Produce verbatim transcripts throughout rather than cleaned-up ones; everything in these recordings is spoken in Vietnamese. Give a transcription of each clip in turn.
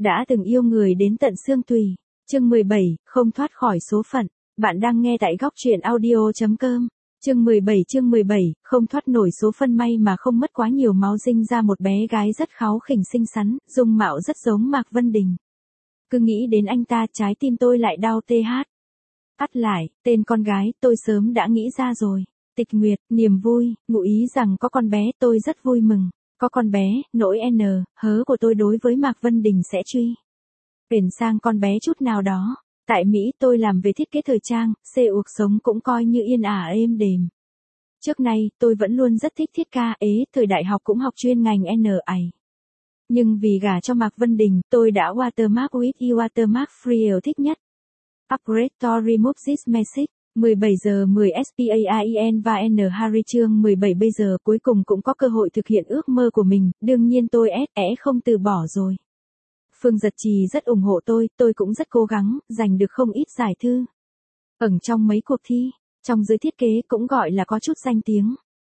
Đã từng yêu người đến tận xương tùy. Chương mười bảy, không thoát khỏi số phận. Bạn đang nghe tại góc truyện audio.com. Chương mười bảy chương mười bảy, không thoát nổi số phận. May mà không mất quá nhiều máu sinh ra một bé gái rất kháu khỉnh xinh xắn, dung mạo rất giống Mạc Vân Đình. Cứ nghĩ đến anh ta trái tim tôi lại đau tê hát. Tắt lại, tên con gái tôi sớm đã nghĩ ra rồi. Tịch Nguyệt, niềm vui, ngụ ý rằng có con bé tôi rất vui mừng. Có con bé, nỗi n, hớ của tôi đối với Mạc Vân Đình sẽ truy. Chuyển sang con bé chút nào đó. Tại Mỹ tôi làm về thiết kế thời trang, xê cuộc sống cũng coi như yên ả êm đềm. Trước nay, tôi vẫn luôn rất thích thiết ca ế, thời đại học cũng học chuyên ngành N A. Nhưng vì gả cho Mạc Vân Đình, tôi đã watermark with you watermark free yêu thích nhất. Upgrade to remove this message. mười bảy giờ mười SPAIN và N Harry chương mười bảy bây giờ cuối cùng cũng có cơ hội thực hiện ước mơ của mình, đương nhiên tôi é không từ bỏ rồi. Phương Giật Trì rất ủng hộ tôi, tôi cũng rất cố gắng, giành được không ít giải thư. Ẩn trong mấy cuộc thi, trong giới thiết kế cũng gọi là có chút danh tiếng.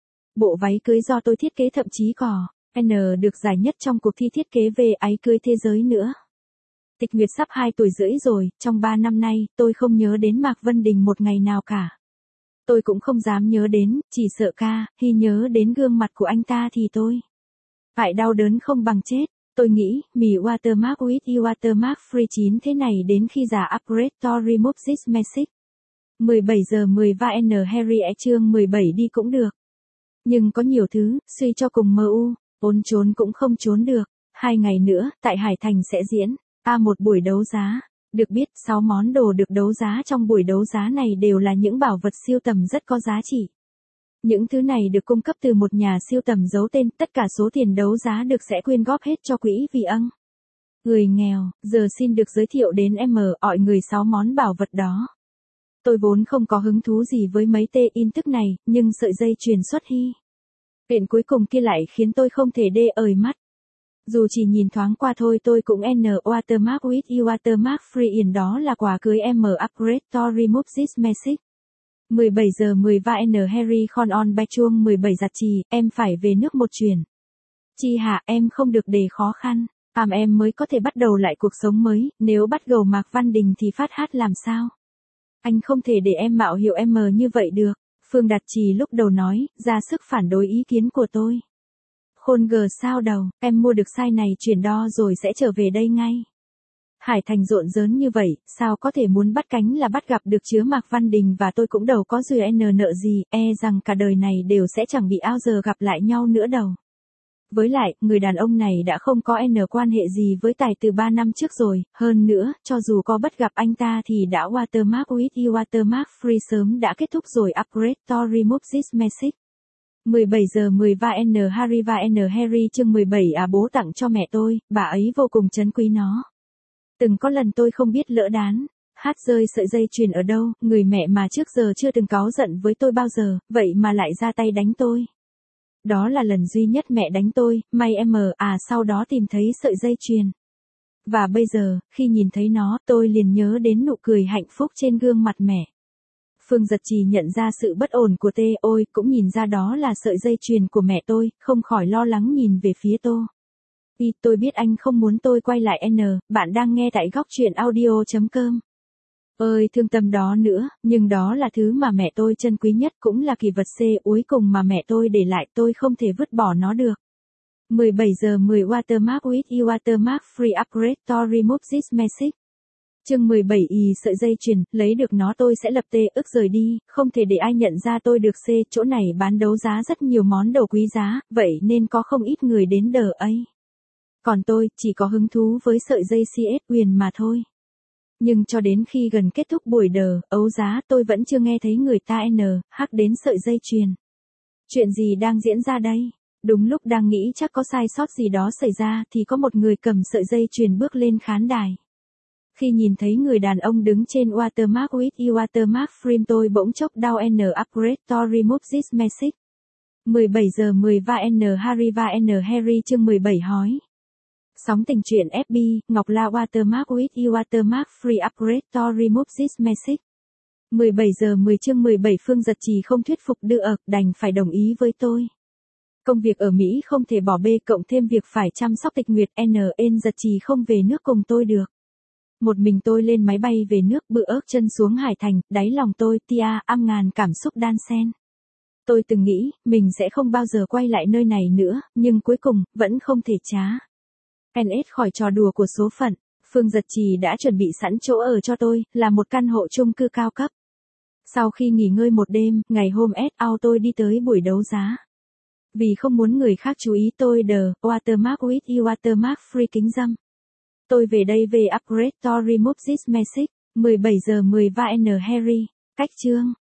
Bộ váy cưới do tôi thiết kế thậm chí có N được giải nhất trong cuộc thi thiết kế về váy cưới thế giới nữa. Tịch Nguyệt sắp hai tuổi rưỡi rồi, trong ba năm nay, tôi không nhớ đến Mạc Vân Đình một ngày nào cả. Tôi cũng không dám nhớ đến, chỉ sợ ca, khi nhớ đến gương mặt của anh ta thì tôi phải đau đớn không bằng chết. Tôi nghĩ, mì watermark with you watermark free chín thế này đến khi giả upgrade to remove this message. mười bảy giờ mười và N Harry e chương mười bảy đi cũng được. Nhưng có nhiều thứ, suy cho cùng mơ u, ốn trốn cũng không trốn được. Hai ngày nữa, tại Hải Thành sẽ diễn A một buổi đấu giá. Được biết, sáu món đồ được đấu giá trong buổi đấu giá này đều là những bảo vật sưu tầm rất có giá trị. Những thứ này được cung cấp từ một nhà sưu tầm giấu tên, tất cả số tiền đấu giá được sẽ quyên góp hết cho quỹ vì ân người nghèo. Giờ xin được giới thiệu đến em ỏi người sáu món bảo vật đó. Tôi vốn không có hứng thú gì với mấy tê in thức này, nhưng sợi dây chuyền xuất hy kiện cuối cùng kia lại khiến tôi không thể đê ời mắt. Dù chỉ nhìn thoáng qua thôi tôi cũng N watermark with you watermark free in đó là quà cưới em upgrade to remove this message. mười bảy giờ mười và N Harry con on bay chuông mười bảy Giật Trì, em phải về nước một chuyến. Chi hạ em không được để khó khăn, làm em mới có thể bắt đầu lại cuộc sống mới, nếu bắt gầu Mạc Văn Đình thì phát hát làm sao? Anh không thể để em mạo hiệu em như vậy được. Phương Đạt Trì lúc đầu nói, ra sức phản đối ý kiến của tôi. Khôn gờ sao đầu, em mua được size này chuyển đo rồi sẽ trở về đây ngay. Hải Thành rộn rớn như vậy, sao có thể muốn bắt cánh là bắt gặp được chứa Mạc Văn Đình và tôi cũng đâu có dùi n nợ gì, e rằng cả đời này đều sẽ chẳng bị ao giờ gặp lại nhau nữa đâu. Với lại, người đàn ông này đã không có n quan hệ gì với Tài từ ba năm trước rồi, hơn nữa, cho dù có bắt gặp anh ta thì đã watermark with you watermark free sớm đã kết thúc rồi upgrade to remove this message. mười bảy giờ mười và N Harry và N Harry chương mười bảy à bố tặng cho mẹ tôi, bà ấy vô cùng trân quý nó. Từng có lần tôi không biết lỡ đán, hát rơi sợi dây chuyền ở đâu, người mẹ mà trước giờ chưa từng cáu giận với tôi bao giờ, vậy mà lại ra tay đánh tôi. Đó là lần duy nhất mẹ đánh tôi, may em à sau đó tìm thấy sợi dây chuyền. Và bây giờ, khi nhìn thấy nó, tôi liền nhớ đến nụ cười hạnh phúc trên gương mặt mẹ. Phương Giật Trì nhận ra sự bất ổn của Tê, ôi, cũng nhìn ra đó là sợi dây chuyền của mẹ tôi, không khỏi lo lắng nhìn về phía tôi. Vì tôi biết anh không muốn tôi quay lại N, bạn đang nghe tại góc truyện audio.com. Ơi thương tâm đó nữa, nhưng đó là thứ mà mẹ tôi trân quý nhất cũng là kỳ vật C cuối cùng mà mẹ tôi để lại tôi không thể vứt bỏ nó được. mười bảy giờ mười watermark with you watermark free upgrade to remove this message. Chương mười bảy y sợi dây chuyền, lấy được nó tôi sẽ lập tê ức rời đi, không thể để ai nhận ra tôi được C, chỗ này bán đấu giá rất nhiều món đồ quý giá, vậy nên có không ít người đến đờ ấy. Còn tôi, chỉ có hứng thú với sợi dây xê ét Huyền mà thôi. Nhưng cho đến khi gần kết thúc buổi đờ, ấu giá tôi vẫn chưa nghe thấy người ta N, hắc đến sợi dây chuyền. Chuyện gì đang diễn ra đây? Đúng lúc đang nghĩ chắc có sai sót gì đó xảy ra thì có một người cầm sợi dây chuyền bước lên khán đài. Khi nhìn thấy người đàn ông đứng trên watermark with you watermark frame tôi bỗng chốc đau N upgrade to remove this message. mười bảy giờ mười và N Harry và N Harry chương mười bảy hói. Sóng tình truyện ép bê, Ngọc La watermark with you watermark free upgrade to remove this message. mười bảy giờ mười chương mười bảy Phương Giật Trì không thuyết phục được, đành phải đồng ý với tôi. Công việc ở Mỹ không thể bỏ bê, cộng thêm việc phải chăm sóc Tịch Nguyệt, N N giật trì không về nước cùng tôi được. Một mình tôi lên máy bay về nước, bự ớt chân xuống Hải Thành, đáy lòng tôi tia am ngàn cảm xúc đan xen. Tôi từng nghĩ, mình sẽ không bao giờ quay lại nơi này nữa, nhưng cuối cùng, vẫn không thể trá. en ét khỏi trò đùa của số phận, Phương Giật Trì đã chuẩn bị sẵn chỗ ở cho tôi, là một căn hộ chung cư cao cấp. Sau khi nghỉ ngơi một đêm, ngày hôm S out tôi đi tới buổi đấu giá. Vì không muốn người khác chú ý tôi đờ, watermark with you watermark free kính dâm. Tôi về đây về upgrade to remove this message, mười bảy giờ mười và N Harry, cách chương.